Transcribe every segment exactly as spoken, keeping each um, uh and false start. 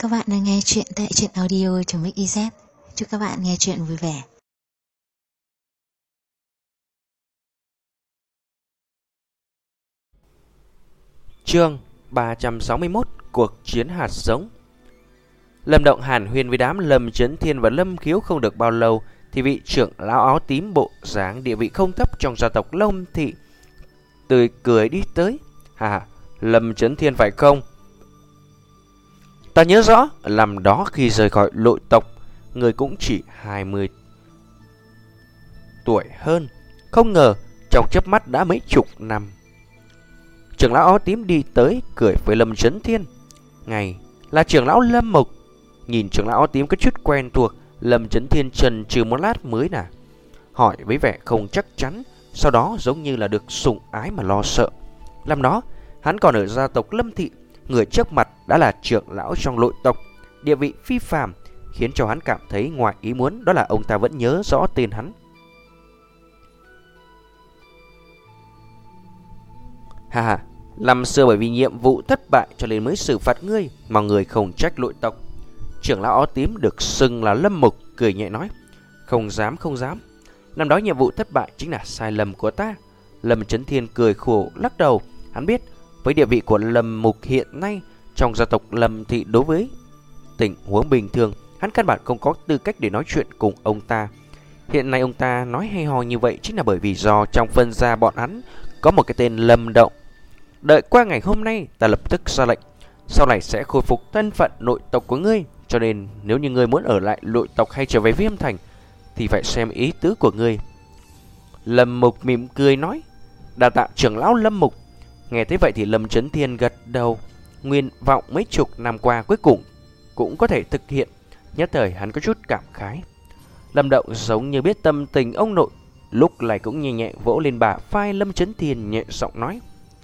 Các bạn đang nghe chuyện tại truyện audio.mixyz. Chúc các bạn nghe chuyện vui vẻ. Chương ba trăm sáu mươi mốt. Cuộc chiến hạt giống. Lâm Động hàn huyên với đám Lâm Chấn Thiên và Lâm Khiếu không được bao lâu thì vị trưởng lão áo tím bộ dáng địa vị không thấp trong gia tộc Lâm Thị tươi cười đi tới. Hà, Lâm Chấn Thiên phải không? Ta nhớ rõ, năm đó khi rời khỏi nội tộc, người cũng chỉ hai mươi tuổi hơn. Không ngờ, trong chớp mắt đã mấy chục năm. Trưởng lão áo tím đi tới, cười với Lâm Chấn Thiên. Ngày là trưởng lão Lâm Mộc. Nhìn trưởng lão áo tím có chút quen thuộc, Lâm Chấn Thiên chần chừ một lát mới nà hỏi với vẻ không chắc chắn, sau đó giống như là được sủng ái mà lo sợ. Năm đó, hắn còn ở gia tộc Lâm Thị, người trước mặt đã là trưởng lão trong nội tộc, địa vị phi phàm, khiến cho hắn cảm thấy ngoài ý muốn, đó là ông ta vẫn nhớ rõ tên hắn. Hà hà, năm xưa bởi vì nhiệm vụ thất bại cho nên mới xử phạt ngươi, mà người không trách nội tộc. Trưởng lão áo tím được xưng là Lâm Mục cười nhẹ nói. Không dám không dám, năm đó nhiệm vụ thất bại chính là sai lầm của ta. Lâm Chấn Thiên cười khổ lắc đầu. Hắn biết với địa vị của Lâm Mục hiện nay trong gia tộc Lâm Thị, đối với tình huống bình thường hắn căn bản không có tư cách để nói chuyện cùng ông ta. Hiện nay ông ta nói hay ho như vậy chính là bởi vì do trong phân gia bọn hắn có một cái tên Lâm Động. Đợi qua ngày hôm nay, ta lập tức ra lệnh sau này sẽ khôi phục thân phận nội tộc của ngươi. Cho nên nếu như ngươi muốn ở lại nội tộc hay trở về Viêm Thành thì phải xem ý tứ của ngươi. Lâm Mục mỉm cười nói. Đa tạ trưởng lão Lâm Mục. Nghe thấy vậy thì Lâm Chấn Thiên gật đầu. Nguyên vọng mấy chục năm qua cuối cùng cũng có thể thực hiện. Nhất thời hắn có chút cảm khái. Lâm Động giống như biết tâm tình ông nội, lúc này cũng nhẹ nhẹ vỗ lên bả vai Lâm Chấn Thiên, nhẹ giọng nói.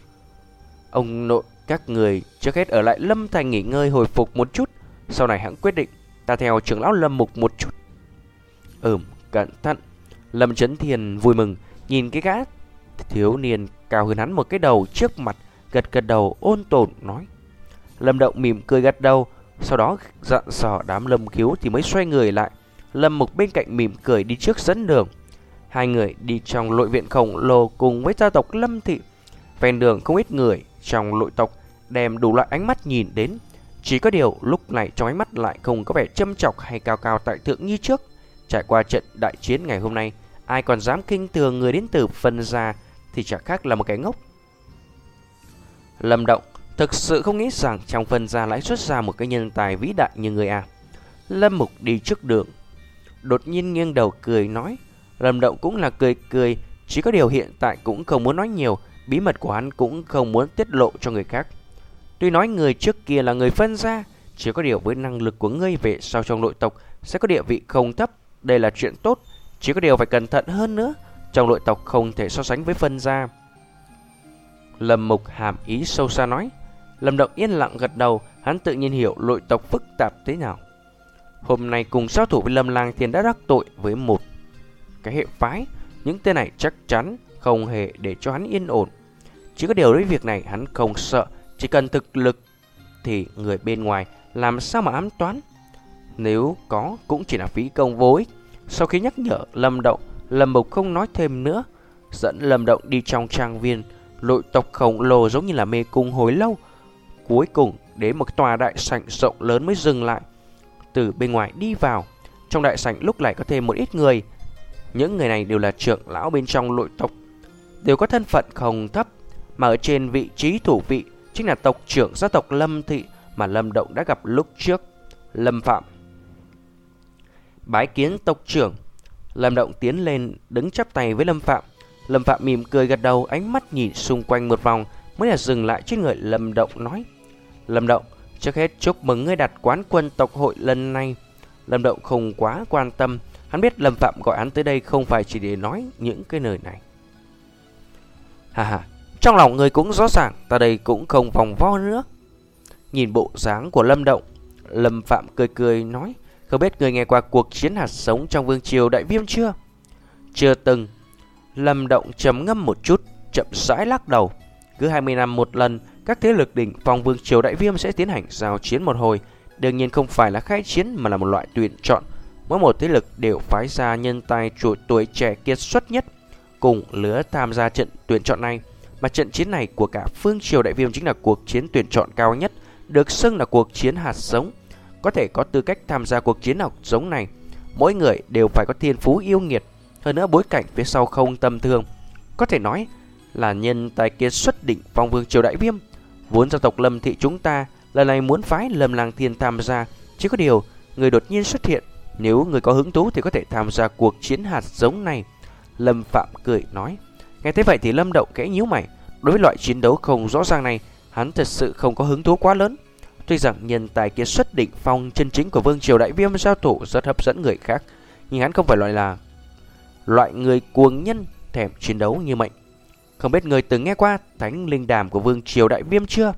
Ông nội, các người trước hết ở lại Lâm Thành nghỉ ngơi hồi phục một chút, sau này hãng quyết định. Ta theo trưởng lão Lâm Mục một chút. Ừm, cẩn thận. Lâm Chấn Thiên vui mừng nhìn cái gã thiếu niên cao hơn hắn một cái đầu trước mặt, gật gật đầu ôn tồn nói. Lâm Động mỉm cười gật đầu, sau đó dặn dò đám Lâm Khiếu thì mới xoay người lại. Lâm Mục bên cạnh mỉm cười đi trước dẫn đường. Hai người đi trong nội viện khổng lồ cùng với gia tộc Lâm Thị. Ven đường không ít người trong nội tộc đem đủ loại ánh mắt nhìn đến. Chỉ có điều lúc này trong ánh mắt lại không có vẻ châm chọc hay cao cao tại thượng như trước. Trải qua trận đại chiến ngày hôm nay, ai còn dám khinh thường người đến từ phân gia thì chẳng khác là một cái ngốc. Lâm Động thực sự không nghĩ rằng trong phân gia lại xuất ra một cái nhân tài vĩ đại như người à. Lâm Mục đi trước đường, đột nhiên nghiêng đầu cười nói. Lâm Động cũng là cười cười, chỉ có điều hiện tại cũng không muốn nói nhiều. Bí mật của hắn cũng không muốn tiết lộ cho người khác. Tuy nói người trước kia là người phân gia, chỉ có điều với năng lực của ngươi về sau trong nội tộc sẽ có địa vị không thấp. Đây là chuyện tốt, chỉ có điều phải cẩn thận hơn nữa. Trong nội tộc không thể so sánh với phân gia. Lâm Mục hàm ý sâu xa nói. Lâm Động yên lặng gật đầu. Hắn tự nhiên hiểu nội tộc phức tạp thế nào. Hôm nay cùng giao thủ với Lâm Lang Thiên đã đắc tội với một cái hệ phái. Những tên này chắc chắn không hề để cho hắn yên ổn. Chỉ có điều với việc này hắn không sợ. Chỉ cần thực lực thì người bên ngoài làm sao mà ám toán. Nếu có cũng chỉ là phí công vô ích. Sau khi nhắc nhở Lâm Động, Lâm Mục không nói thêm nữa, dẫn Lâm Động đi trong trang viên. Nội tộc khổng lồ giống như là mê cung hồi lâu. Cuối cùng đến một tòa đại sảnh rộng lớn mới dừng lại. Từ bên ngoài đi vào, trong đại sảnh lúc này có thêm một ít người. Những người này đều là trưởng lão bên trong nội tộc, đều có thân phận không thấp. Mà ở trên vị trí thủ vị chính là tộc trưởng gia tộc Lâm Thị mà Lâm Động đã gặp lúc trước, Lâm Phạm. Bái kiến tộc trưởng. Lâm Động tiến lên đứng chắp tay với Lâm Phạm. Lâm Phạm mỉm cười gật đầu, ánh mắt nhìn xung quanh một vòng mới là dừng lại trên người Lâm Động nói. Lâm Động, trước hết chúc mừng ngươi đạt quán quân tộc hội lần này. Lâm Động không quá quan tâm. Hắn biết Lâm Phạm gọi hắn tới đây không phải chỉ để nói những cái lời này. Hà hà, trong lòng người cũng rõ ràng, ta đây cũng không vòng vo nữa. Nhìn bộ dáng của Lâm Động, Lâm Phạm cười cười nói. Không biết người nghe qua cuộc chiến hạt giống trong vương triều Đại Viêm chưa? Chưa từng. Lâm Động trầm ngâm một chút, chậm rãi lắc đầu. Cứ hai mươi năm một lần, các thế lực đỉnh phong vương triều Đại Viêm sẽ tiến hành giao chiến một hồi. đương nhiên không phải là khai chiến mà là một loại tuyển chọn. Mỗi một thế lực đều phái ra nhân tài tuổi tuổi trẻ kiệt xuất nhất cùng lứa tham gia trận tuyển chọn này, mà trận chiến này của cả Vương Triều Đại Viêm chính là cuộc chiến tuyển chọn cao nhất, được xưng là cuộc chiến hạt giống. Có thể có tư cách tham gia cuộc chiến hạt giống này, mỗi người đều phải có thiên phú yêu nghiệt, hơn nữa bối cảnh phía sau không tầm thường, có thể nói là nhân tài kiệt xuất đỉnh phong Vương Triều Đại Viêm. Vốn gia tộc Lâm thị chúng ta lần này muốn phái Lâm Lang Thiên tham gia, chỉ có điều người đột nhiên xuất hiện. Nếu người có hứng thú thì có thể tham gia cuộc chiến hạt giống này. Lâm Phạm cười nói. Nghe thế vậy thì Lâm Đậu khẽ nhíu mày. Đối với loại chiến đấu không rõ ràng này, hắn thật sự không có hứng thú quá lớn. Tuy rằng nhân tài kiệt xuất đỉnh phong chân chính của Vương Triều Đại Viêm giao thủ rất hấp dẫn người khác, nhưng hắn không phải loại là loại người cuồng nhân thèm chiến đấu như mệnh. Không biết người từng nghe qua Thánh Linh Đàm của Vương Triều Đại Viêm chưa?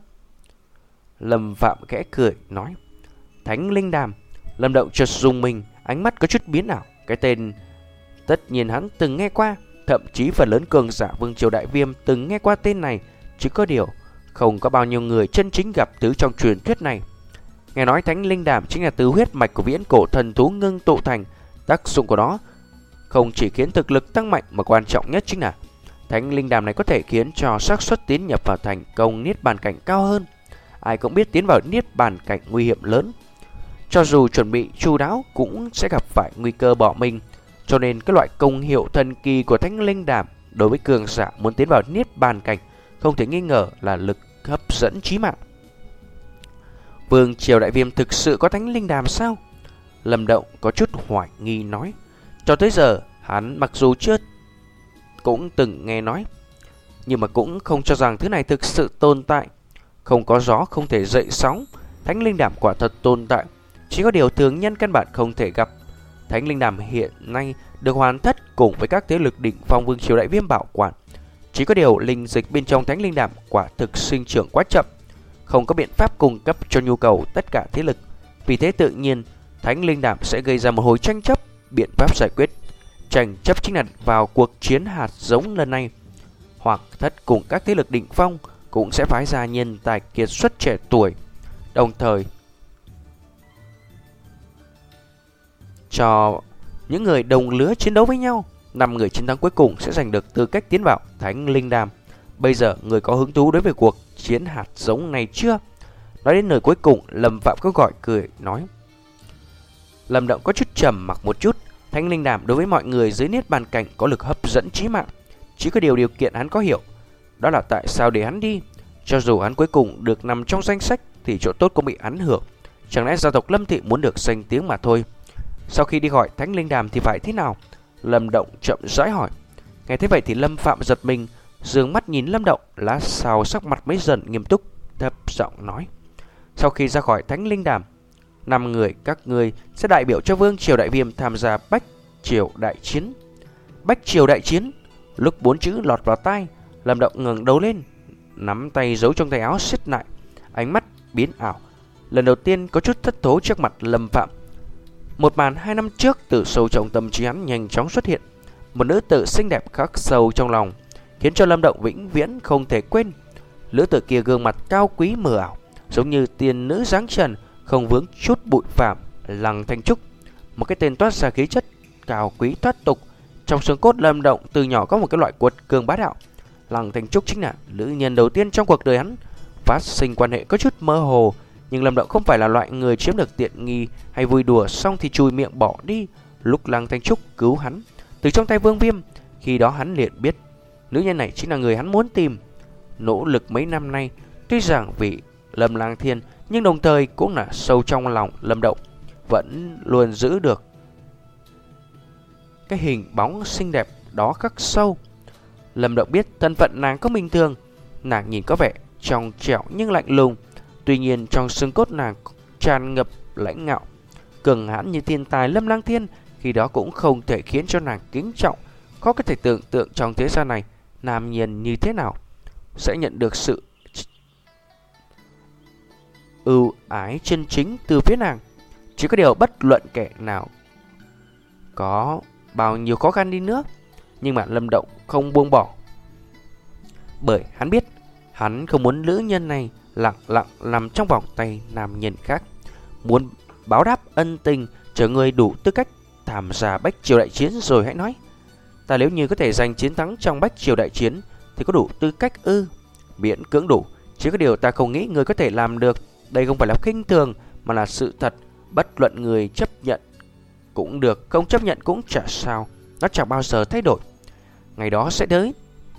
Lâm Phạm khẽ cười nói. Thánh Linh Đàm. Lâm Đậu chợt rùng mình, ánh mắt có chút biến ảo. Cái tên tất nhiên hắn từng nghe qua, thậm chí phần lớn cường giả Vương Triều Đại Viêm từng nghe qua tên này, chỉ có điều không có bao nhiêu người chân chính gặp thứ trong truyền thuyết này. Nghe nói Thánh Linh Đàm chính là từ huyết mạch của viễn cổ thần thú ngưng tụ thành. Tác dụng của nó không chỉ khiến thực lực tăng mạnh mà quan trọng nhất chính là Thánh Linh Đàm này có thể khiến cho xác suất tiến nhập vào thành công niết bàn cảnh cao hơn. Ai cũng biết tiến vào niết bàn cảnh nguy hiểm lớn, cho dù chuẩn bị chu đáo cũng sẽ gặp phải nguy cơ bỏ mình. Cho nên cái loại công hiệu thần kỳ của Thánh Linh Đàm đối với cường giả muốn tiến vào niết bàn cảnh không thể nghi ngờ là lực hấp dẫn chí mạng. Vương Triều Đại Viêm thực sự có Thánh Linh Đàm sao? Lâm Động có chút hoài nghi nói. Cho tới giờ hắn mặc dù chưa cũng từng nghe nói, nhưng mà cũng không cho rằng thứ này thực sự tồn tại. Không có gió không thể dậy sóng, Thánh Linh Đàm quả thật tồn tại, chỉ có điều thường nhân căn bản không thể gặp. Thánh Linh Đàm hiện nay được Hoàn Thất cùng với các thế lực đỉnh phong Vương Triều Đại Viêm bảo quản, chỉ có điều linh dịch bên trong Thánh Linh Đàm quả thực sinh trưởng quá chậm, không có biện pháp cung cấp cho nhu cầu tất cả thế lực. Vì thế tự nhiên Thánh Linh Đàm sẽ gây ra một hồi tranh chấp. Biện pháp giải quyết tranh chấp chính là vào cuộc chiến hạt giống lần này, Hoặc Thất cùng các thế lực đỉnh phong cũng sẽ phái ra nhân tài kiệt xuất trẻ tuổi, đồng thời cho những người đồng lứa chiến đấu với nhau. Năm người chiến thắng cuối cùng sẽ giành được tư cách tiến vào Thánh Linh Đàm. Bây giờ người có hứng thú đối với cuộc chiến hạt giống này chưa? Nói đến nơi cuối cùng, Lâm Phạm có gọi cười nói. Lâm Động có chút trầm mặc một chút. Thánh Linh Đàm đối với mọi người dưới niết bàn cảnh có lực hấp dẫn chí mạng. Chỉ có điều điều kiện hắn có hiểu, đó là tại sao để hắn đi. Cho dù hắn cuối cùng được nằm trong danh sách thì chỗ tốt cũng bị hắn hưởng. Chẳng lẽ gia tộc Lâm thị muốn được danh tiếng mà thôi? Sau khi đi gọi Thánh Linh Đàm thì phải thế nào? Lâm Động chậm rãi hỏi. Nghe thế vậy thì Lâm Phạm giật mình, dường mắt nhìn Lâm Động, lát sau sắc mặt mới dần nghiêm túc, thấp giọng nói. Sau khi ra khỏi Thánh Linh Đàm, năm người các ngươi sẽ đại biểu cho Vương Triều Đại Viêm tham gia Bách Triều Đại Chiến. Bách Triều Đại Chiến. Lúc bốn chữ lọt vào tai, Lâm Động ngẩng đầu lên, nắm tay giấu trong tay áo siết lại, ánh mắt biến ảo. Lần đầu tiên có chút thất thố trước mặt Lâm Phạm. Một màn hai năm trước từ sâu trong tâm trí hắn nhanh chóng xuất hiện, một nữ tử xinh đẹp khắc sâu trong lòng, khiến cho Lâm Động vĩnh viễn không thể quên. Nữ tử kia gương mặt cao quý mờ ảo, giống như tiên nữ dáng trần, không vướng chút bụi phàm. Lăng Thanh Trúc, một cái tên toát ra khí chất cao quý thoát tục. Trong xương cốt Lâm Động từ nhỏ có một cái loại quật cường bá đạo. Lăng Thanh Trúc chính là nữ nhân đầu tiên trong cuộc đời hắn. Phát sinh quan hệ có chút mơ hồ, nhưng Lâm Động không phải là loại người chiếm được tiện nghi hay vui đùa xong thì chùi miệng bỏ đi. Lúc Lăng Thanh Trúc cứu hắn từ trong tay Vương Viêm, khi đó hắn liền biết nữ nhân này chính là người hắn muốn tìm. Nỗ lực mấy năm nay, tuy rằng vì Lâm Lang Thiên, nhưng đồng thời cũng là sâu trong lòng Lâm Động vẫn luôn giữ được cái hình bóng xinh đẹp đó khắc sâu. Lâm Động biết thân phận nàng không bình thường. Nàng nhìn có vẻ trong trẻo nhưng lạnh lùng, tuy nhiên trong xương cốt nàng tràn ngập lãnh ngạo. Cường hãn như thiên tài Lâm Lang Thiên khi đó cũng không thể khiến cho nàng kính trọng. Khó có thể tưởng tượng trong thế gian này nam nhân như thế nào sẽ nhận được sự ưu ái chân chính từ phía nàng. Chỉ có điều bất luận kẻ nào có bao nhiêu khó khăn đi nữa, nhưng mà Lâm Động không buông bỏ, bởi hắn biết hắn không muốn nữ nhân này lặng lặng nằm trong vòng tay nam nhân khác. muốn báo đáp ân tình, chờ ngươi đủ tư cách tham gia Bách Triều đại chiến rồi hãy nói. Ta nếu như có thể giành chiến thắng trong Bách Triều đại chiến thì có đủ tư cách ư? Miễn cưỡng đủ, chỉ có điều ta không nghĩ ngươi có thể làm được. Đây không phải là khinh thường mà là sự thật. Bất luận người chấp nhận cũng được, không chấp nhận cũng chả sao, nó chẳng bao giờ thay đổi. Ngày đó sẽ tới.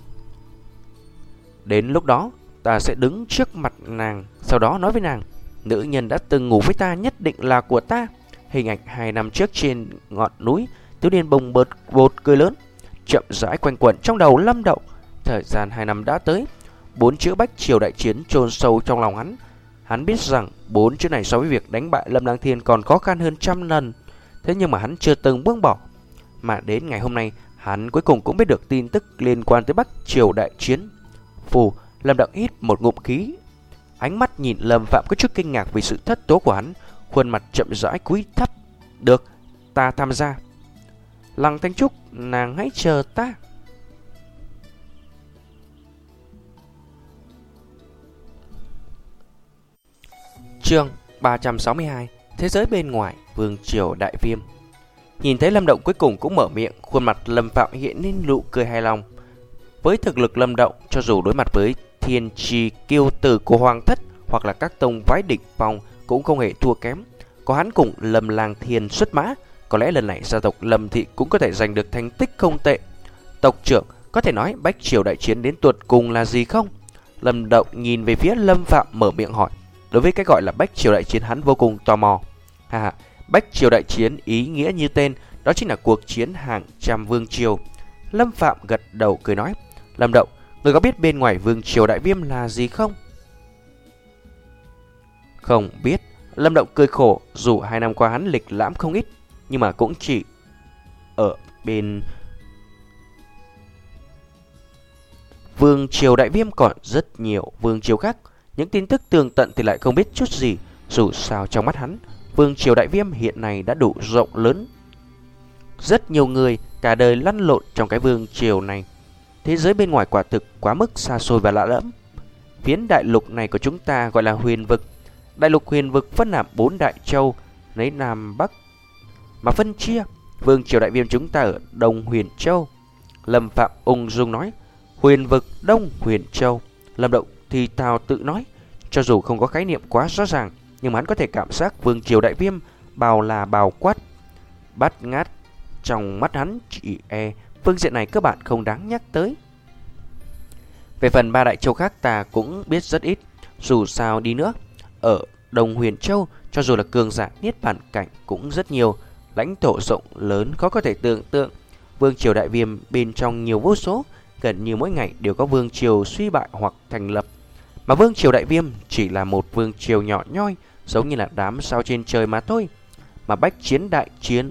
Đến lúc đó ta sẽ đứng trước mặt nàng, sau đó nói với nàng, nữ nhân đã từng ngủ với ta nhất định là của ta. Hình ảnh hai năm trước trên ngọn núi, thiếu niên bồng bột bột cười lớn chậm rãi quanh quẩn trong đầu Lâm Đậu. Thời gian hai năm đã tới, bốn chữ Bách Triều đại chiến chôn sâu trong lòng hắn. Hắn biết rằng bốn chữ này so với việc đánh bại Lâm Lang Thiên còn khó khăn hơn trăm lần. Thế nhưng mà hắn chưa từng buông bỏ. Mà đến ngày hôm nay, hắn cuối cùng cũng biết được tin tức liên quan tới Bách Triều đại chiến. Phù, Lâm Đậu hít một ngụm khí, ánh mắt nhìn Lâm Phạm có chút kinh ngạc vì sự thất tố của hắn, khuôn mặt chậm rãi cúi thấp. Được, ta tham gia. Lăng Thanh Trúc, nàng hãy chờ ta. Chương ba trăm sáu mươi hai. Thế giới bên ngoài, Vương Triều đại viêm. Nhìn thấy Lâm Động cuối cùng cũng mở miệng, khuôn mặt Lâm Phạm hiện lên nụ cười hài lòng. Với thực lực Lâm Động, cho dù đối mặt với thiên trì kiêu tử của Hoàng Thất hoặc là các tông phái đỉnh phong cũng không hề thua kém. Có hắn cùng Lâm Lang Thiên xuất mã, có lẽ lần này gia tộc Lâm Thị cũng có thể giành được thành tích không tệ. Tộc trưởng, có thể nói Bách Triều đại chiến đến tuột cùng là gì không? Lâm Động nhìn về phía Lâm Phạm mở miệng hỏi. Đối với cái gọi là Bách Triều đại chiến hắn vô cùng tò mò. Ha ha, Bách Triều đại chiến ý nghĩa như tên, đó chính là cuộc chiến hàng trăm vương triều. Lâm Phạm gật đầu cười nói. Lâm Động, người có biết bên ngoài Vương Triều đại viêm là gì không? Không biết. Lâm Động cười khổ, dù hai năm qua hắn lịch lãm không ít, nhưng mà cũng chỉ ở bên Vương Triều đại viêm còn rất nhiều vương triều khác. Những tin tức tường tận thì lại không biết chút gì. Dù sao trong mắt hắn, Vương Triều đại viêm hiện nay đã đủ rộng lớn. Rất nhiều người cả đời lăn lộn trong cái vương triều này. Thế giới bên ngoài quả thực quá mức xa xôi và lạ lẫm. Phiến đại lục này của chúng ta gọi là huyền vực. Đại lục huyền vực phân làm bốn đại châu, lấy Nam Bắc mà phân chia. Vương Triều đại viêm chúng ta ở Đông Huyền Châu. Lâm Phạm ung dung nói. Huyền vực Đông Huyền Châu. Lâm Động thì thào tự nói. Cho dù không có khái niệm quá rõ ràng, nhưng mà hắn có thể cảm giác Vương Triều đại viêm bào là bào quát, bát ngát. Trong mắt hắn chỉ e phương diện này cơ bản không đáng nhắc tới. Về phần ba đại châu khác ta cũng biết rất ít. Dù sao đi nữa, ở Đông Huyền Châu, cho dù là cường giả niết bàn cảnh cũng rất nhiều. Lãnh thổ rộng lớn khó có thể tưởng tượng. Vương Triều đại viêm bên trong nhiều vô số, gần như mỗi ngày đều có vương triều suy bại hoặc thành lập. Mà Vương Triều đại viêm chỉ là một vương triều nhỏ nhoi, giống như là đám sao trên trời mà thôi. Mà Bách Chiến đại chiến,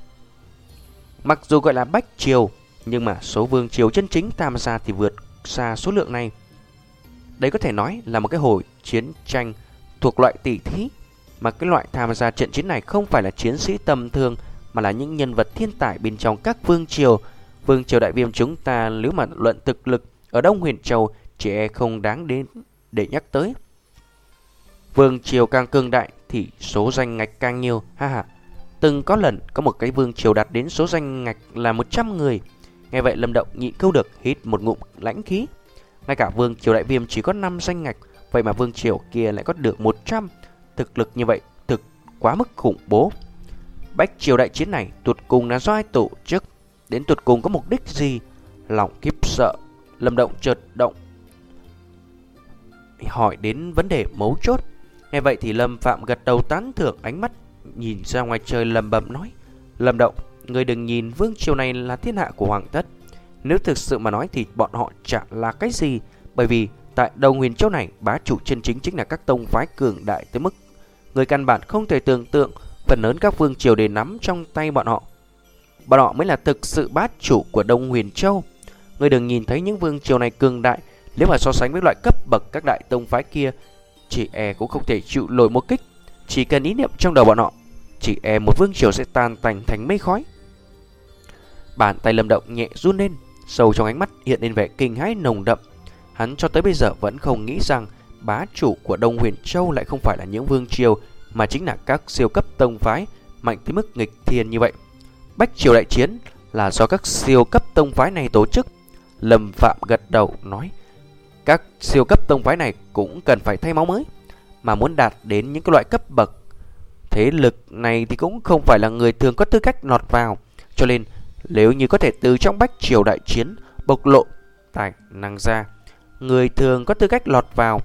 mặc dù gọi là Bách Triều, nhưng mà số vương triều chân chính tham gia thì vượt xa số lượng này. Đấy có thể nói là một cái hồi chiến tranh thuộc loại tỷ thí. Mà cái loại tham gia trận chiến này không phải là chiến sĩ tầm thường, mà là những nhân vật thiên tài bên trong các vương triều. Vương Triều đại viêm chúng ta nếu mà luận thực lực ở Đông Huyền Châu chỉ e không đáng đến để nhắc tới. Vương triều càng cường đại thì số danh ngạch càng nhiều, ha ha. Từng có lần có một cái vương triều đạt đến số danh ngạch là một trăm người. Nghe vậy Lâm Động nhịn câu được hít một ngụm lãnh khí. Ngay cả Vương Triều đại viêm chỉ có năm danh ngạch, vậy mà vương triều kia lại có được một trăm. Thực lực như vậy thực quá mức khủng bố. Bách Triều đại chiến này tuột cùng là do ai tổ chức, đến tuột cùng có mục đích gì? Lòng khiếp sợ, Lâm Động chợt động hỏi đến vấn đề mấu chốt. Nghe vậy thì Lâm Phạm gật đầu tán thưởng, ánh mắt nhìn ra ngoài trời lẩm bẩm nói. Lâm Động, người đừng nhìn vương triều này là thiên hạ của Hoàng Thất. Nếu thực sự mà nói thì bọn họ chả là cái gì. Bởi vì tại Đông Huyền Châu này, bá chủ chân chính chính là các tông phái cường đại tới mức người căn bản không thể tưởng tượng. Phần lớn các vương triều đều nắm trong tay bọn họ. Bọn họ mới là thực sự bá chủ của Đông Huyền Châu. Người đừng nhìn thấy những vương triều này cường đại, nếu mà so sánh với loại cấp bậc các đại tông phái kia, chỉ e cũng không thể chịu nổi một kích. Chỉ cần ý niệm trong đầu bọn họ, chỉ e một vương triều sẽ tan tành thành mây khói. Bàn tay Lâm Động nhẹ run lên, sâu trong ánh mắt hiện lên vẻ kinh hãi nồng đậm. Hắn cho tới bây giờ vẫn không nghĩ rằng bá chủ của Đông Huyền Châu lại không phải là những vương triều mà chính là các siêu cấp tông phái mạnh tới mức nghịch thiên như vậy. Bách triều đại chiến là do các siêu cấp tông phái này tổ chức. Lâm Phạm gật đầu nói, các siêu cấp tông phái này cũng cần phải thay máu mới, mà muốn đạt đến những cái loại cấp bậc thế lực này thì cũng không phải là người thường có tư cách lọt vào. Cho nên nếu như có thể từ trong bách triều đại chiến bộc lộ tài năng ra, người thường có tư cách lọt vào,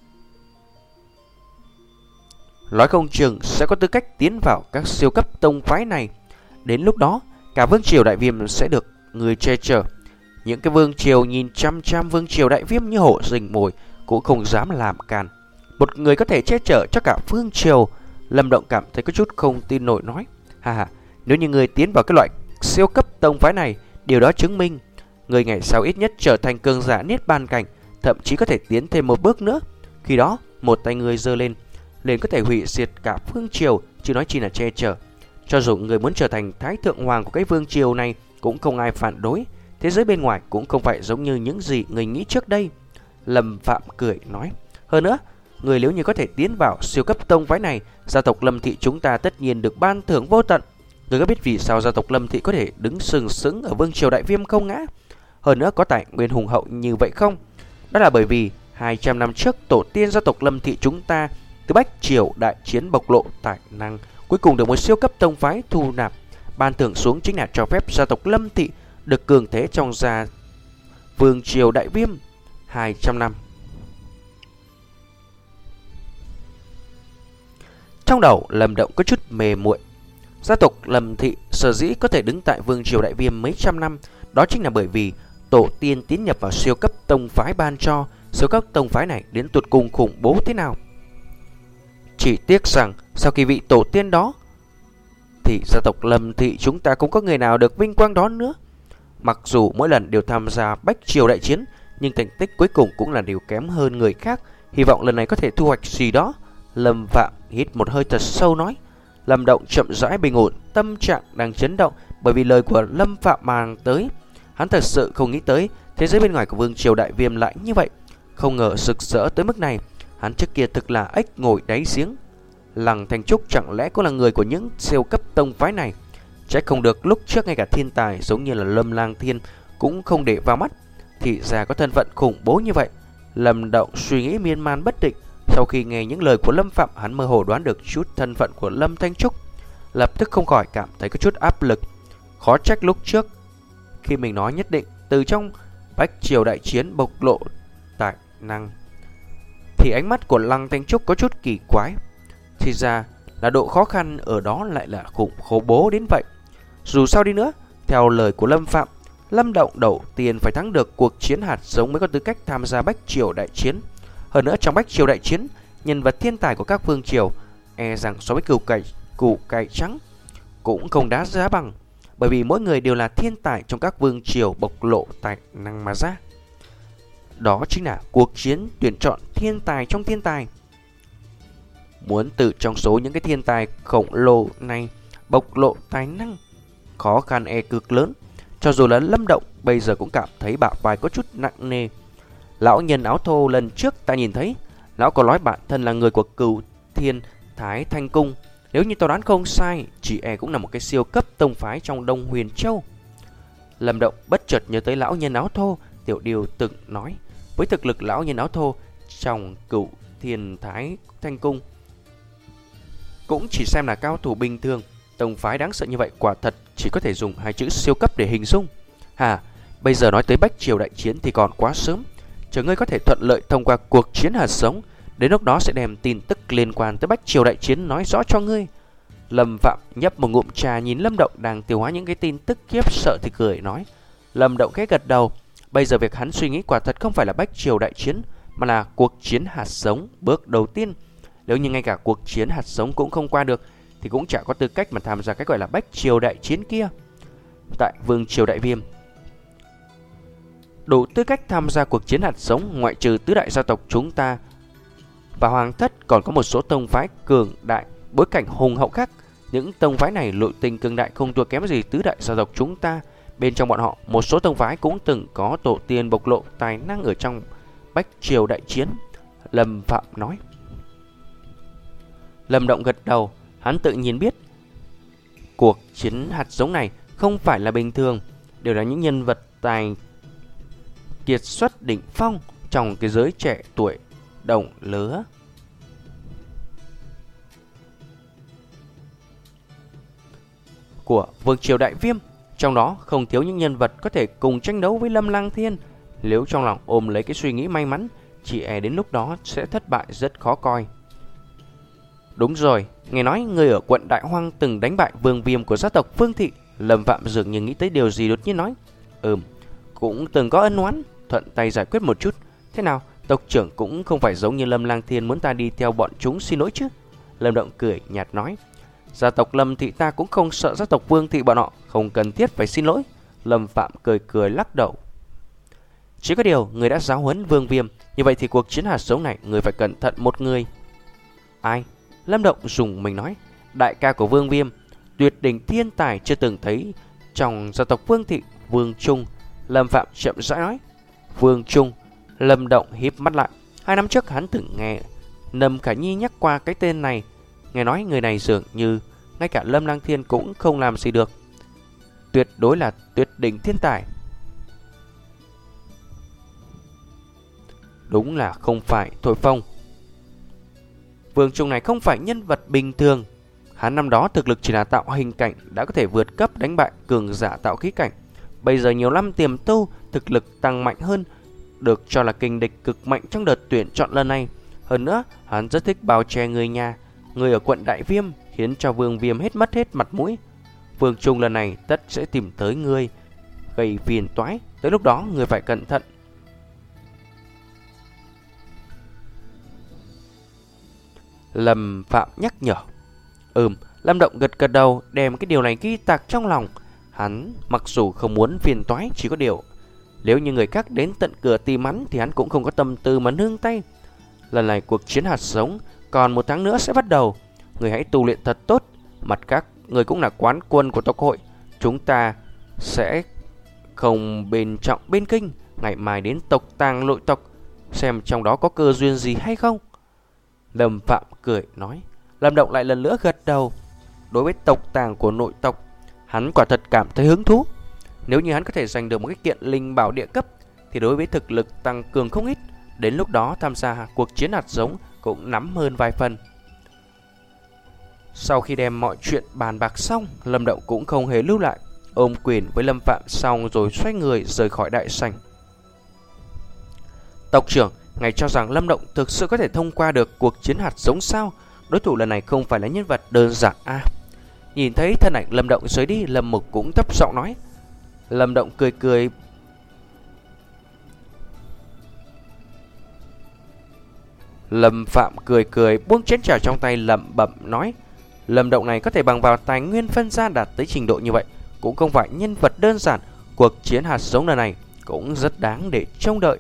nói không chừng sẽ có tư cách tiến vào các siêu cấp tông phái này. Đến lúc đó cả vương triều đại viêm sẽ được người che chở. Những cái vương triều nhìn chăm chăm vương triều đại viêm như hổ rình mồi cũng không dám làm càn. Một người có thể che chở cho cả vương triều. Lâm Động cảm thấy có chút không tin nổi, nói, ha ha, nếu như người tiến vào cái loại siêu cấp tông phái này, điều đó chứng minh người ngày sau ít nhất trở thành cường giả niết bàn cảnh, thậm chí có thể tiến thêm một bước nữa. Khi đó một tay người giơ lên liền có thể hủy diệt cả vương triều, chứ nói chi là che chở. Cho dù người muốn trở thành thái thượng hoàng của cái vương triều này cũng không ai phản đối. Thế giới bên ngoài cũng không phải giống như những gì người nghĩ trước đây. Lâm Phạm cười nói, hơn nữa, người nếu như có thể tiến vào siêu cấp tông phái này, gia tộc Lâm Thị chúng ta tất nhiên được ban thưởng vô tận. Người có biết vì sao gia tộc Lâm Thị có thể đứng sừng sững ở vương triều đại viêm không ngã, hơn nữa có tài nguyên hùng hậu như vậy không? Đó là bởi vì hai trăm năm trước tổ tiên gia tộc Lâm Thị chúng ta từ bách triều đại chiến bộc lộ tài năng, cuối cùng được một siêu cấp tông phái thu nạp, ban thưởng xuống chính là cho phép gia tộc Lâm Thị được cường thế trong gia vương triều đại viêm hai trăm năm. Trong đầu Lâm Động có chút mê muội. Gia tộc Lâm Thị sở dĩ có thể đứng tại vương triều đại viêm mấy trăm năm, đó chính là bởi vì tổ tiên tiến nhập vào siêu cấp tông phái ban cho. Siêu cấp tông phái này đến tột cùng khủng bố thế nào. Chỉ tiếc rằng sau khi vị tổ tiên đó thì gia tộc Lâm Thị chúng ta cũng có người nào được vinh quang đó nữa. Mặc dù mỗi lần đều tham gia bách triều đại chiến, nhưng thành tích cuối cùng cũng là đều kém hơn người khác. Hy vọng lần này có thể thu hoạch gì đó. Lâm Phạm hít một hơi thật sâu nói. Lâm Động chậm rãi bình ổn, tâm trạng đang chấn động bởi vì lời của Lâm Phạm mang tới. Hắn thật sự không nghĩ tới thế giới bên ngoài của vương triều đại viêm lại như vậy, không ngờ rực rỡ tới mức này. Hắn trước kia thực là ếch ngồi đáy giếng. Lăng Thanh Trúc chẳng lẽ cũng là người của những siêu cấp tông phái này? Chắc không được lúc trước ngay cả thiên tài giống như là Lâm Lang Thiên cũng không để vào mắt, thì ra có thân phận khủng bố như vậy. Lâm Động suy nghĩ miên man bất định. Sau khi nghe những lời của Lâm Phạm, hắn mơ hồ đoán được chút thân phận của Lâm Thanh Trúc, lập tức không khỏi cảm thấy có chút áp lực. Khó trách lúc trước khi mình nói nhất định từ trong bách triều đại chiến bộc lộ tài năng, thì ánh mắt của Lăng Thanh Trúc có chút kỳ quái. Thì ra là độ khó khăn ở đó lại là khủng khổ bố đến vậy. Dù sao đi nữa, theo lời của Lâm Phạm, Lâm Động đầu tiên phải thắng được cuộc chiến hạt giống mới có tư cách tham gia bách triều đại chiến. Hơn nữa trong bách triều đại chiến, nhân vật thiên tài của các vương triều e rằng so với củ cải củ cải trắng cũng không đá giá bằng, bởi vì mỗi người đều là thiên tài trong các vương triều bộc lộ tài năng mà ra. Đó chính là cuộc chiến tuyển chọn thiên tài trong thiên tài. Muốn từ trong số những cái thiên tài khổng lồ này bộc lộ tài năng, khó khăn e cực lớn. Cho dù là Lâm Động bây giờ cũng cảm thấy bả vai có chút nặng nề. Lão nhân áo thô lần trước ta nhìn thấy, lão có nói bản thân là người của Cửu Thiên Thái Thanh Cung. Nếu như tao đoán không sai, chỉ e cũng là một cái siêu cấp tông phái trong Đông Huyền Châu. Lâm Động bất chợt nhớ tới lão nhân áo thô. Tiểu Điều từng nói, với thực lực lão nhân áo thô trong Cửu Thiên Thái Thanh Cung cũng chỉ xem là cao thủ bình thường. Tông phái đáng sợ như vậy quả thật chỉ có thể dùng hai chữ siêu cấp để hình dung. Hà, bây giờ nói tới bách triều đại chiến thì còn quá sớm. Chờ ngươi có thể thuận lợi thông qua cuộc chiến hạt giống, đến lúc đó sẽ đem tin tức liên quan tới bách triều đại chiến nói rõ cho ngươi. Lâm Phạm nhấp một ngụm trà, nhìn Lâm Động đang tiêu hóa những cái tin tức khiếp sợ thì cười nói. Lâm Động khẽ gật đầu. Bây giờ việc hắn suy nghĩ quả thật không phải là bách triều đại chiến, mà là cuộc chiến hạt giống bước đầu tiên. Nếu như ngay cả cuộc chiến hạt giống cũng không qua được thì cũng chả có tư cách mà tham gia cái gọi là bách triều đại chiến kia. Tại vương triều đại viêm, đủ tư cách tham gia cuộc chiến hạt giống ngoại trừ tứ đại gia tộc chúng ta và hoàng thất, còn có một số tông phái cường đại bối cảnh hùng hậu khác. Những tông phái này nội tình cường đại không thua kém gì tứ đại gia tộc chúng ta. Bên trong bọn họ, một số tông phái cũng từng có tổ tiên bộc lộ tài năng ở trong bách triều đại chiến. Lâm Phạm nói. Lâm Động gật đầu, hắn tự nhiên biết cuộc chiến hạt giống này không phải là bình thường, đều là những nhân vật tài kiệt xuất đỉnh phong trong cái giới trẻ tuổi đồng lứa. Của vương triều Đại Viêm, trong đó không thiếu những nhân vật có thể cùng tranh đấu với Lâm Lang Thiên. Nếu trong lòng ôm lấy cái suy nghĩ may mắn, chỉ e đến lúc đó sẽ thất bại rất khó coi. Đúng rồi, nghe nói người ở quận Đại Hoang từng đánh bại vương viêm của gia tộc Vương Thị. Lâm Phạm dường như nghĩ tới điều gì đột nhiên nói: Ừm, cũng từng có ân oán, thuận tay giải quyết một chút. Thế nào, tộc trưởng cũng không phải giống như Lâm Lang Thiên muốn ta đi theo bọn chúng xin lỗi chứ? Lâm Động cười nhạt nói: Gia tộc Lâm Thị ta cũng không sợ gia tộc Vương Thị bọn họ, không cần thiết phải xin lỗi. Lâm Phạm cười cười lắc đầu: Chỉ có điều người đã giáo huấn Vương Viêm, như vậy thì cuộc chiến hạt giống này người phải cẩn thận một người. Ai? Lâm Động dùng mình nói: Đại ca của Vương Viêm, tuyệt đỉnh thiên tài chưa từng thấy trong gia tộc Vương Thị, Vương Trung. Lâm Phạm chậm rãi nói: Vương Trung. Lâm Động híp mắt lại. Hai năm trước hắn từng nghe Nâm Khả Nhi nhắc qua cái tên này. Nghe nói người này dường như ngay cả Lâm Lang Thiên cũng không làm gì được. Tuyệt đối là tuyệt đỉnh thiên tài. Đúng là không phải thổi phồng. Vương Trung này không phải nhân vật bình thường. Hắn năm đó thực lực chỉ là tạo hình cảnh đã có thể vượt cấp đánh bại cường giả tạo khí cảnh. Bây giờ nhiều năm tiềm tu, thực lực tăng mạnh hơn, được cho là kình địch cực mạnh trong đợt tuyển chọn lần này. Hơn nữa, hắn rất thích bao che người nhà, người ở quận Đại Viêm, khiến cho Vương Viêm hết mất hết mặt mũi. Vương Trung lần này tất sẽ tìm tới ngươi, gây phiền toái. Tới lúc đó người phải cẩn thận. Lâm Phạm nhắc nhở. Ừm, Lâm Động gật gật đầu, đem cái điều này ghi tạc trong lòng. Hắn mặc dù không muốn phiền toái, chỉ có điều nếu như người khác đến tận cửa tìm hắn thì hắn cũng không có tâm tư mà nương tay. Lần này cuộc chiến hạt giống còn một tháng nữa sẽ bắt đầu. Người hãy tu luyện thật tốt. Mặt khác, người cũng là quán quân của tộc hội. Chúng ta sẽ không bên trọng bên kinh. Ngày mai đến tộc tàng nội tộc, xem trong đó có cơ duyên gì hay không. Lâm Phạm cười nói. Lâm Động lại lần nữa gật đầu. Đối với tộc tàng của nội tộc, hắn quả thật cảm thấy hứng thú. Nếu như hắn có thể giành được một cái kiện linh bảo địa cấp thì đối với thực lực tăng cường không ít. Đến lúc đó tham gia cuộc chiến hạt giống cũng nắm hơn vài phần. Sau khi đem mọi chuyện bàn bạc xong, Lâm Động cũng không hề lưu lại, ôm quyền với Lâm Phạm xong rồi xoay người rời khỏi đại sảnh. Tộc trưởng, ngài cho rằng Lâm Động thực sự có thể thông qua được cuộc chiến hạt giống sao? Đối thủ lần này không phải là nhân vật đơn giản à? Nhìn thấy thân ảnh Lâm Động rời đi, Lâm Mục cũng thấp giọng nói. Lâm Động cười cười. Lâm Phạm cười cười buông chén trà trong tay lẩm bẩm nói. Lâm Động này có thể bằng vào tài nguyên phân ra đạt tới trình độ như vậy, cũng không phải nhân vật đơn giản. Cuộc chiến hạt giống lần này cũng rất đáng để trông đợi.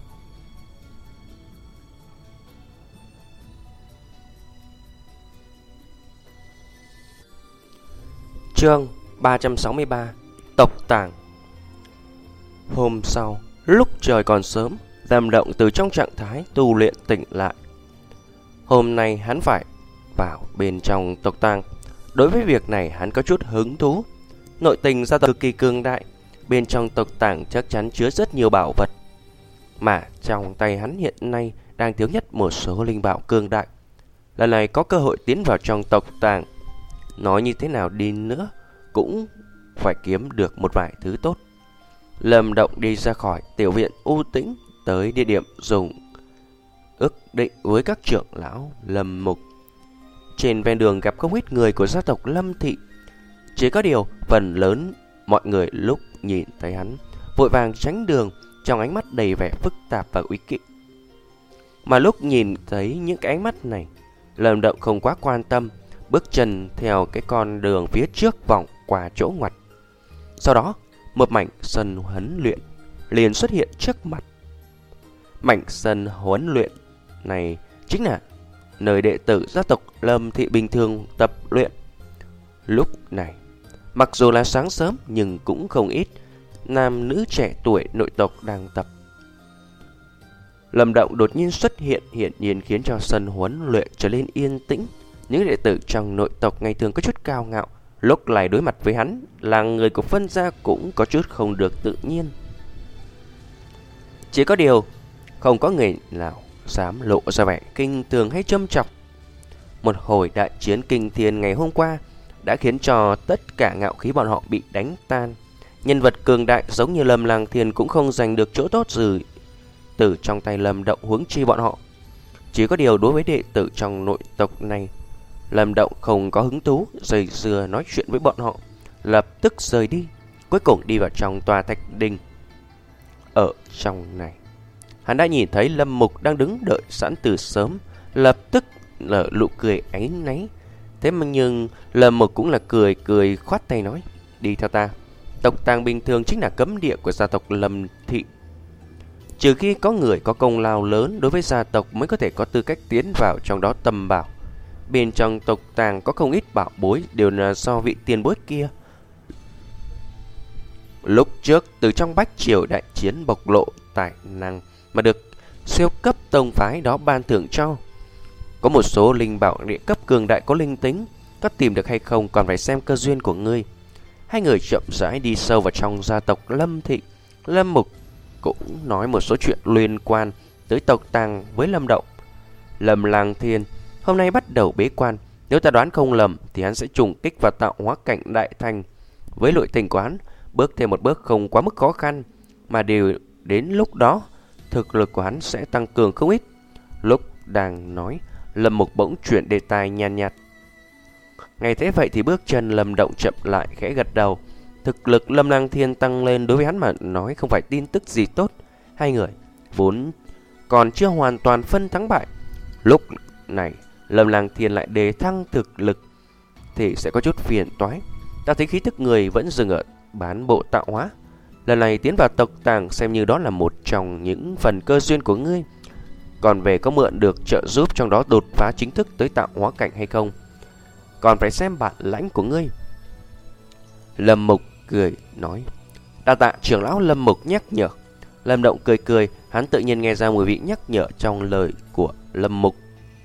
Chương ba trăm sáu mươi ba. Tộc tàng. Hôm sau, lúc trời còn sớm, Lâm Động từ trong trạng thái tu luyện tỉnh lại. Hôm nay hắn phải vào bên trong tộc tàng. Đối với việc này hắn có chút hứng thú. Nội tình gia tộc cực kỳ cường đại, bên trong tộc tàng chắc chắn chứa rất nhiều bảo vật. Mà trong tay hắn hiện nay đang thiếu nhất một số linh bảo cường đại. Lần này có cơ hội tiến vào trong tộc tàng, nói như thế nào đi nữa cũng phải kiếm được một vài thứ tốt. Lâm Động đi ra khỏi tiểu viện u tĩnh, tới địa điểm dùng ước định với các trưởng lão Lâm Mục. Trên ven đường gặp không ít người của gia tộc Lâm Thị. Chỉ có điều phần lớn mọi người lúc nhìn thấy hắn vội vàng tránh đường, trong ánh mắt đầy vẻ phức tạp và úy kỵ. Mà lúc nhìn thấy những cái ánh mắt này, Lâm Động không quá quan tâm, bước chân theo cái con đường phía trước vòng qua chỗ ngoặt. Sau đó, một mảnh sân huấn luyện liền xuất hiện trước mặt. Mảnh sân huấn luyện này chính là nơi đệ tử gia tộc Lâm Thị bình thường tập luyện. Lúc này, mặc dù là sáng sớm nhưng cũng không ít nam nữ trẻ tuổi nội tộc đang tập. Lâm Động đột nhiên xuất hiện hiển nhiên khiến cho sân huấn luyện trở nên yên tĩnh. Những đệ tử trong nội tộc ngày thường có chút cao ngạo, lúc này đối mặt với hắn là người của phân gia cũng có chút không được tự nhiên. Chỉ có điều không có người nào dám lộ ra vẻ kinh thường hay châm chọc. Một hồi đại chiến kinh thiên ngày hôm qua đã khiến cho tất cả ngạo khí bọn họ bị đánh tan. Nhân vật cường đại giống như Lâm Lang Thiên cũng không giành được chỗ tốt gì từ trong tay Lâm Động, huống chi bọn họ. Chỉ có điều đối với đệ tử trong nội tộc này, Lâm Động không có hứng thú dây dưa nói chuyện với bọn họ, lập tức rời đi, cuối cùng đi vào trong tòa thạch đình. Ở trong này, hắn đã nhìn thấy Lâm Mục đang đứng đợi sẵn từ sớm, lập tức nở nụ cười áy náy. Thế mà nhưng Lâm Mục cũng là cười cười khoát tay nói: đi theo ta. Tộc tàng bình thường chính là cấm địa của gia tộc Lâm Thị. Trừ khi có người có công lao lớn đối với gia tộc mới có thể có tư cách tiến vào trong đó tầm bảo. Bên trong tộc tàng có không ít bảo bối đều là do vị tiền bối kia lúc trước từ trong bách triều đại chiến bộc lộ tài năng mà được siêu cấp tông phái đó ban thưởng cho. Có một số linh bảo địa cấp cường đại có linh tính, có tìm được hay không còn phải xem cơ duyên của ngươi. Hai người chậm rãi đi sâu vào trong gia tộc Lâm Thị. Lâm Mục cũng nói một số chuyện liên quan tới tộc tàng với Lâm Động. Lâm Lang Thiên hôm nay bắt đầu bế quan, nếu ta đoán không lầm thì hắn sẽ trùng kích vào tạo hóa cảnh đại thành. Với nội tình của hắn, bước thêm một bước không quá mức khó khăn, mà đều đến lúc đó thực lực của hắn sẽ tăng cường không ít. Lúc đang nói, Lâm Mục bỗng chuyển đề tài nhàn nhạt, nhạt. Ngay thế vậy thì bước chân Lâm Động chậm lại, khẽ gật đầu. Thực lực Lâm Lang Thiên tăng lên đối với hắn mà nói không phải tin tức gì tốt. Hai người vốn còn chưa hoàn toàn phân thắng bại, lúc này Lâm Lang Thiên lại đề thăng thực lực thì sẽ có chút phiền toái. Ta thấy khí tức người vẫn dừng ở bán bộ tạo hóa. Lần này tiến vào tộc tàng xem như đó là một trong những phần cơ duyên của ngươi. Còn về có mượn được trợ giúp trong đó đột phá chính thức tới tạo hóa cảnh hay không, còn phải xem bản lãnh của ngươi. Lâm Mục cười nói. Đa tạ trưởng lão Lâm Mục nhắc nhở. Lâm Động cười cười, hắn tự nhiên nghe ra mùi vị nhắc nhở trong lời của Lâm Mục.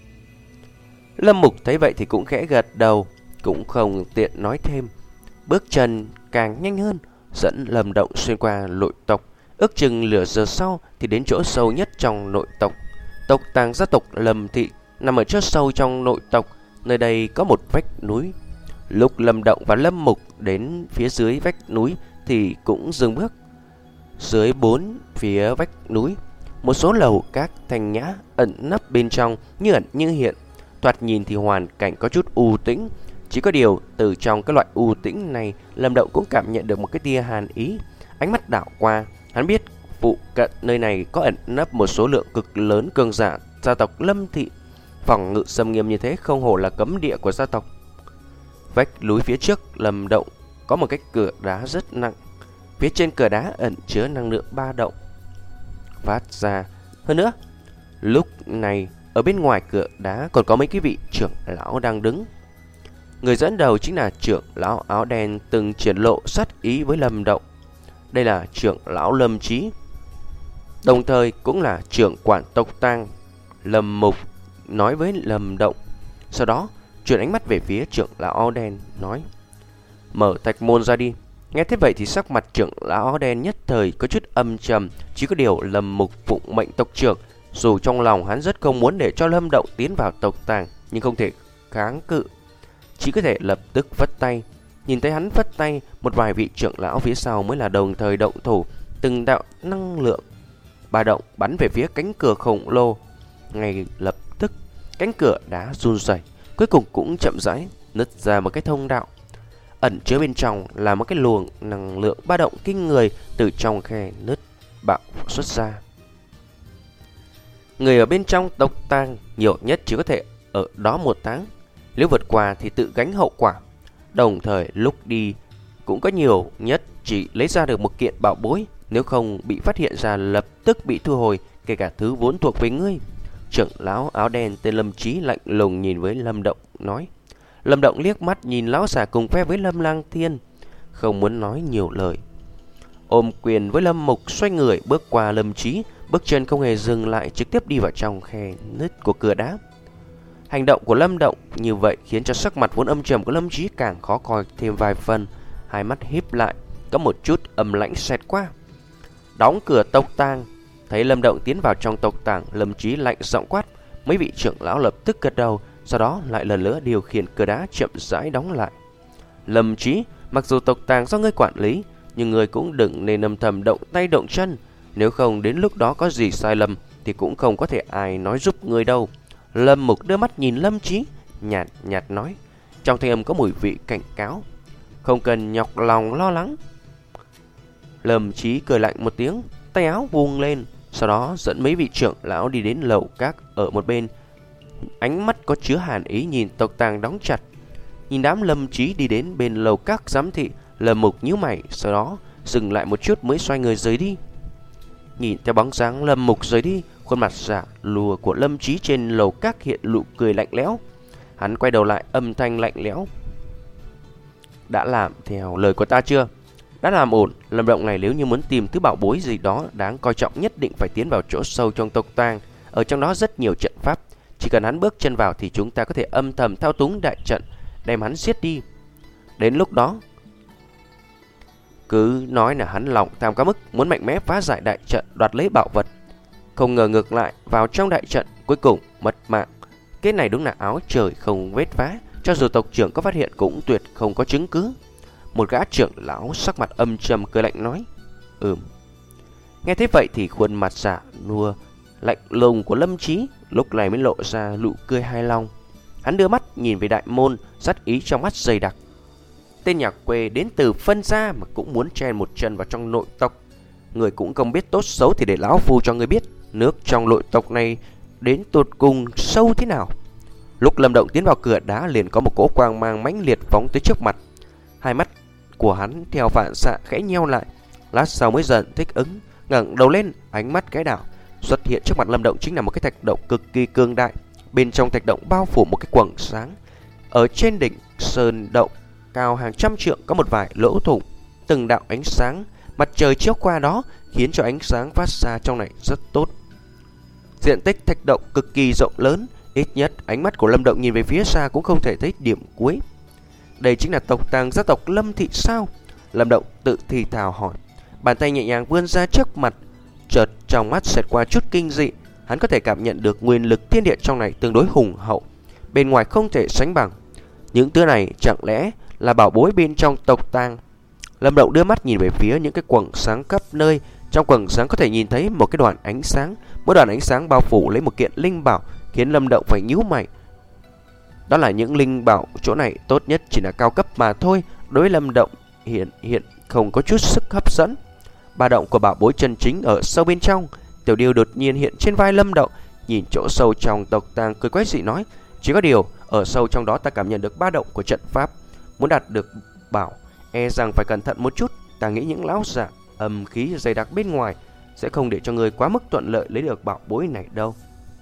Lâm Mục thấy vậy thì cũng khẽ gật đầu, cũng không tiện nói thêm. Bước chân càng nhanh hơn, dẫn Lâm Động xuyên qua nội tộc. Ước chừng nửa giờ sau thì đến chỗ sâu nhất trong nội tộc. Tộc tàng gia tộc Lâm Thị nằm ở chỗ sâu trong nội tộc. Nơi đây có một vách núi. Lúc Lâm Động và Lâm Mục đến phía dưới vách núi thì cũng dừng bước. Dưới bốn phía vách núi, một số lầu các thanh nhã ẩn nấp bên trong, như ẩn như hiện. Thoạt nhìn thì hoàn cảnh có chút u tĩnh. Chỉ có điều từ trong cái loại u tĩnh này, Lâm Động cũng cảm nhận được một cái tia hàn ý. Ánh mắt đảo qua, hắn biết phụ cận nơi này có ẩn nấp một số lượng cực lớn cường giả gia tộc Lâm Thị. Phòng ngự xâm nghiêm như thế không hổ là cấm địa của gia tộc. Vách núi phía trước Lâm Động có một cái cửa đá rất nặng. Phía trên cửa đá ẩn chứa năng lượng ba động phát ra. Hơn nữa, lúc này ở bên ngoài cửa đá còn có mấy cái vị trưởng lão đang đứng. Người dẫn đầu chính là trưởng lão áo đen từng triển lộ sát ý với Lâm Động. Đây là trưởng lão Lâm Chí, đồng thời cũng là trưởng quản tộc tang. Lâm Mục nói với Lâm Động, sau đó chuyển ánh mắt về phía trưởng lão áo đen, nói: mở thạch môn ra đi. Nghe thế vậy thì sắc mặt trưởng lão áo đen nhất thời có chút âm trầm. Chỉ có điều Lâm Mục phụng mệnh tộc trưởng, dù trong lòng hắn rất không muốn để cho Lâm Động tiến vào tộc tàng, nhưng không thể kháng cự, chỉ có thể lập tức vất tay. Nhìn thấy hắn vất tay, một vài vị trưởng lão phía sau mới là đồng thời động thủ. Từng đạo năng lượng ba động bắn về phía cánh cửa khổng lồ. Ngay lập tức cánh cửa đá run rẩy, cuối cùng cũng chậm rãi nứt ra một cái thông đạo. Ẩn chứa bên trong là một cái luồng năng lượng ba động kinh người từ trong khe nứt bạo xuất ra. Người ở bên trong tộc tang nhiều nhất chỉ có thể ở đó một tháng, nếu vượt qua thì tự gánh hậu quả. Đồng thời lúc đi cũng có nhiều nhất chỉ lấy ra được một kiện bảo bối, nếu không bị phát hiện ra lập tức bị thu hồi, kể cả thứ vốn thuộc về ngươi. Trưởng lão áo đen tên Lâm Chí lạnh lùng nhìn với Lâm Động nói. Lâm Động liếc mắt nhìn lão già cùng phe với Lâm Lang Thiên, không muốn nói nhiều lời. Ôm quyền với Lâm Mục, xoay người bước qua Lâm Chí, bước chân không hề dừng lại, trực tiếp đi vào trong khe nứt của cửa đá. Hành động của Lâm Động như vậy khiến cho sắc mặt vốn âm trầm của Lâm Chí càng khó coi thêm vài phần. Hai mắt híp lại, có một chút âm lãnh xẹt qua. Đóng cửa tộc tàng. Thấy Lâm Động tiến vào trong tộc tàng, Lâm Chí lạnh giọng quát. Mấy vị trưởng lão lập tức gật đầu, sau đó lại lần nữa điều khiển cửa đá chậm rãi đóng lại. Lâm Chí, mặc dù tộc tàng do ngươi quản lý, nhưng ngươi cũng đừng nên âm thầm động tay động chân. Nếu không đến lúc đó có gì sai lầm thì cũng không có thể ai nói giúp ngươi đâu. Lâm Mục đưa mắt nhìn Lâm Chí, nhạt nhạt nói, trong thanh âm có mùi vị cảnh cáo. Không cần nhọc lòng lo lắng. Lâm Chí cười lạnh một tiếng, tay áo vung lên, sau đó dẫn mấy vị trưởng lão đi đến lầu các ở một bên. Ánh mắt có chứa hàn ý nhìn tộc tàng đóng chặt. Nhìn đám Lâm Chí đi đến bên lầu các giám thị, Lâm Mục nhíu mày, sau đó dừng lại một chút mới xoay người rời đi. Nhìn theo bóng dáng Lâm Mục rời đi, khuôn mặt giả lùa của Lâm Chí trên lầu các hiện nụ cười lạnh lẽo. Hắn quay đầu lại, âm thanh lạnh lẽo. Đã làm theo lời của ta chưa? Đã làm ổn. Lâm Động này nếu như muốn tìm thứ bảo bối gì đó đáng coi trọng, nhất định phải tiến vào chỗ sâu trong tộc tang. Ở trong đó rất nhiều trận pháp, chỉ cần hắn bước chân vào thì chúng ta có thể âm thầm thao túng đại trận, đem hắn giết đi. Đến lúc đó cứ nói là hắn lòng tham quá mức, muốn mạnh mẽ phá giải đại trận, đoạt lấy bảo vật. Không ngờ ngược lại vào trong đại trận, cuối cùng mất mạng. Cái này đúng là áo trời không vết vá, cho dù tộc trưởng có phát hiện cũng tuyệt không có chứng cứ. Một gã trưởng lão sắc mặt âm trầm cười lạnh nói, Ừm. Nghe thế vậy thì khuôn mặt giả nua lạnh lùng của Lâm Chí lúc này mới lộ ra nụ cười hài lòng. Hắn đưa mắt nhìn về đại môn, sát ý trong mắt dày đặc. Tên nhà quê đến từ phân gia mà cũng muốn chen một chân vào trong nội tộc. Người cũng không biết tốt xấu thì để lão phu cho người biết nước trong nội tộc này đến tột cùng sâu thế nào. Lúc Lâm Động tiến vào cửa đá liền có một cỗ quang mang mãnh liệt phóng tới trước mặt. Hai mắt của hắn theo phản xạ khẽ nheo lại, lát sau mới dần thích ứng, ngẩng đầu lên, ánh mắt cái đảo. Xuất hiện trước mặt Lâm Động chính là một cái thạch động cực kỳ cương đại. Bên trong thạch động bao phủ một cái quầng sáng. Ở trên đỉnh sơn động cao hàng trăm trượng có một vài lỗ thủng, từng đạo ánh sáng mặt trời chiếu qua đó khiến cho ánh sáng phát ra trong này rất tốt. Diện tích thạch động cực kỳ rộng lớn, ít nhất ánh mắt của Lâm Động nhìn về phía xa cũng không thể thấy điểm cuối. Đây chính là tộc tàng gia tộc Lâm thị sao? Lâm Động tự thì thào hỏi. Bàn tay nhẹ nhàng vươn ra trước mặt, chợt trong mắt xẹt qua chút kinh dị. Hắn có thể cảm nhận được nguyên lực thiên địa trong này tương đối hùng hậu, bên ngoài không thể sánh bằng. Những thứ này chẳng lẽ là bảo bối bên trong tộc tàng? Lâm Động đưa mắt nhìn về phía những cái quầng sáng khắp nơi. Trong quầng sáng có thể nhìn thấy một cái đoàn ánh sáng. Mỗi đoàn ánh sáng bao phủ lấy một kiện linh bảo, khiến Lâm Động phải nhíu mày. Đó là những linh bảo chỗ này tốt nhất chỉ là cao cấp mà thôi. Đối với Lâm Động hiện hiện không có chút sức hấp dẫn. Ba động của bảo bối chân chính ở sâu bên trong. Tiểu Điêu đột nhiên hiện trên vai Lâm Động, nhìn chỗ sâu trong tộc tàng cười quái dị nói, chỉ có điều ở sâu trong đó ta cảm nhận được ba động của trận pháp. Muốn đạt được bảo e rằng phải cẩn thận một chút. Ta nghĩ những lão giả âm khí dày đặc bên ngoài sẽ không để cho người quá mức thuận lợi lấy được bảo bối này đâu.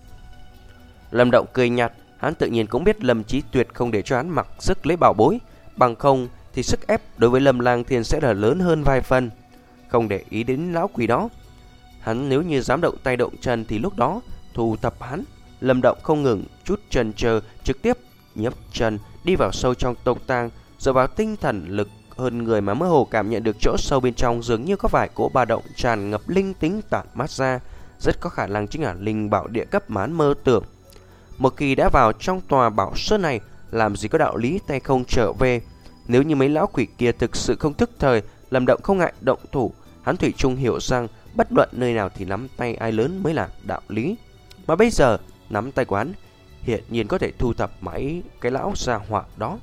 Lâm Động cười nhạt. Hắn tự nhiên cũng biết Lâm Chí tuyệt không để cho hắn mặc sức lấy bảo bối, bằng không thì sức ép đối với Lâm Lang Thiên sẽ là lớn hơn vài phần. Không để ý đến lão quỷ đó, hắn nếu như dám động tay động chân thì lúc đó thu thập hắn. Lâm Động không ngừng chút chần chờ, trực tiếp nhấc chân đi vào sâu trong tộc tàng, dựa vào tinh thần lực hơn người mà mơ hồ cảm nhận được chỗ sâu bên trong dường như có vài cỗ ba động tràn ngập linh tính tản mát ra, rất có khả năng chính là linh bảo địa cấp mà hắn mơ tưởng. Một khi đã vào trong tòa bảo sơn này, làm gì có đạo lý tay không trở về. Nếu như mấy lão quỷ kia thực sự không thức thời, Lâm Động không ngại động thủ. Hắn thủy chung hiểu rằng bất luận nơi nào thì nắm tay ai lớn mới là đạo lý. Mà bây giờ nắm tay của hắn hiện nhiên có thể thu thập mấy cái lão gia họa đó.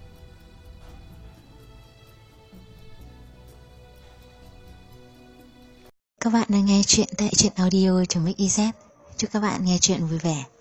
Các bạn đang nghe chuyện tại truyện audio chấm ích i zét. Chúc các bạn nghe chuyện vui vẻ.